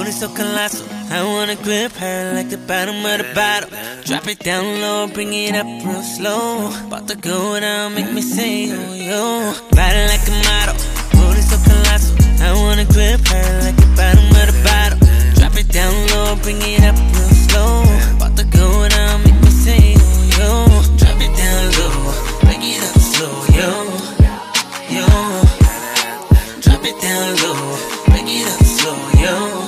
booty so colossal, I wanna grip her like the bottom of the bottle. Drop it down low, bring it up real slow. About to go down, make me say, oh, yo. Body like a model, booty so colossal, I wanna grip her like the bottom of the bottle. Drop it down low, bring it up real slow. About to go down, make me say, oh, yo. Drop it down low, bring it up slow, yo. Yo. Drop it down low, bring it up slow, yo.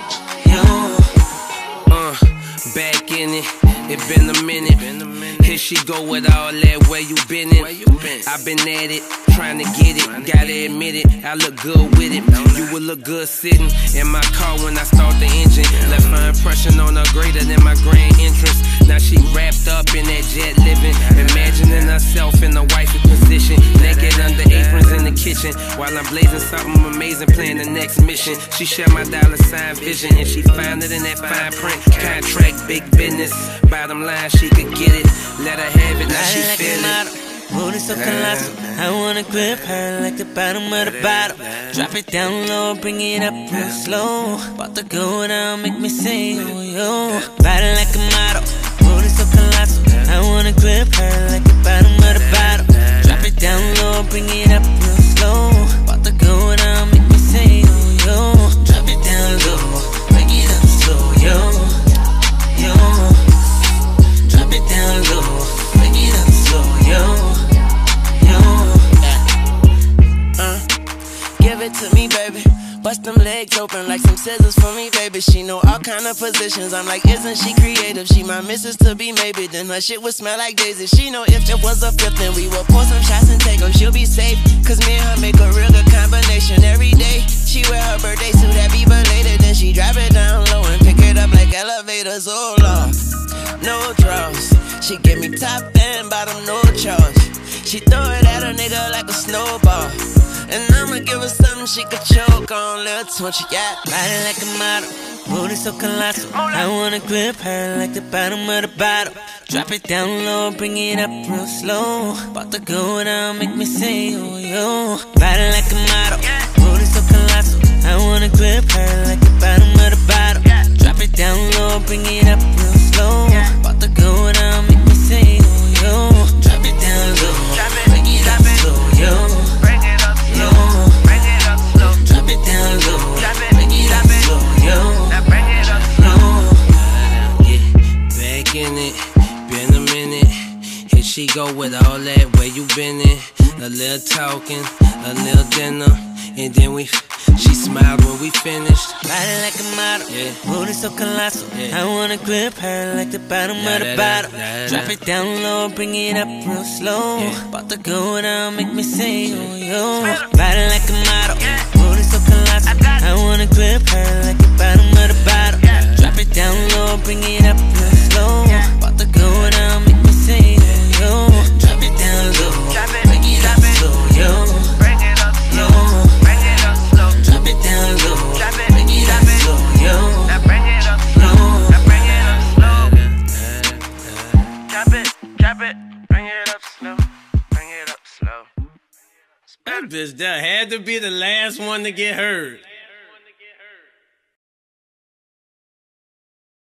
Back in it been a minute. Here she go with all that, where you been at? I been at it, trying to get it. Gotta admit it, I look good with it. You would look good sitting in my car when I start the engine. Left my impression on her greater than my grand entrance. Now she wrapped up in that jet living, imagining herself in a wifey position, naked under aprons in the kitchen, while I'm blazing something amazing, playing the next mission. She share my $sign vision, and she found it in that fine print contract, big business. Bottom line, she could get it. Let her have it, now she feel it. Booty so colossal, I wanna grip her like the bottom of the bottle. Drop it down low, bring it up real slow. About to go down, make me say, oh, yo. Body like a model, booty so colossal, I wanna grip her like the bottom of the bottle. Drop it down low, bring it up real slow. About to go down, make me say, oh, yo. Drop it down low, bring it up slow, yo. Yo. Drop it down low, bring it up slow, yo. Give it to me, baby. Bust them legs open like some scissors for me, baby. She know all kind of positions. I'm like, isn't she creative? She my missus to be, maybe. Then her shit would smell like daisy. She know if it was a fifth, then we would pour some shots and take them. She'll be safe, cause me and her make a real good combination. Every day, she wear her birthday suit that be belated. Then she drop it down low and pick it up like elevators. Oh, Lord, no draws. She give me top and bottom, no charge. She throw it at a nigga like a snowball. And I'ma give her something she could choke on, little twitchy, yeah. Body like a model, booty so colossal, I wanna grip her like the bottom of the bottle. Drop it down low, bring it up real slow. About to go down, make me say, oh, yo. Body like a model, booty so colossal, I wanna grip her like the bottom of the bottle. Drop it down low, bring it up real slow. About to go down, make me say, oh, yo. Drop it down low, bring it up slow, yo. Been a minute. Here she go with all that, where you been in? A little talking, a little dinner, and then she smiled when we finished. Body like a model, booty so colossal, I wanna grip her like the bottom of the bottle. Drop it down low, bring it up real slow. About to go down, make me say, oh, yo. Body like a model, booty so colossal, I wanna grip her like the bottom of the bottle. Drop it down low, bring it up real slow. About to go down, make me say, oh, yo. Drop it down low, bring it up slow, yo. Yo. Drop it down low, bring it up slow, yo. Drop it, bring it up slow, bring it up slow. That bitch that had to be the last one to get heard.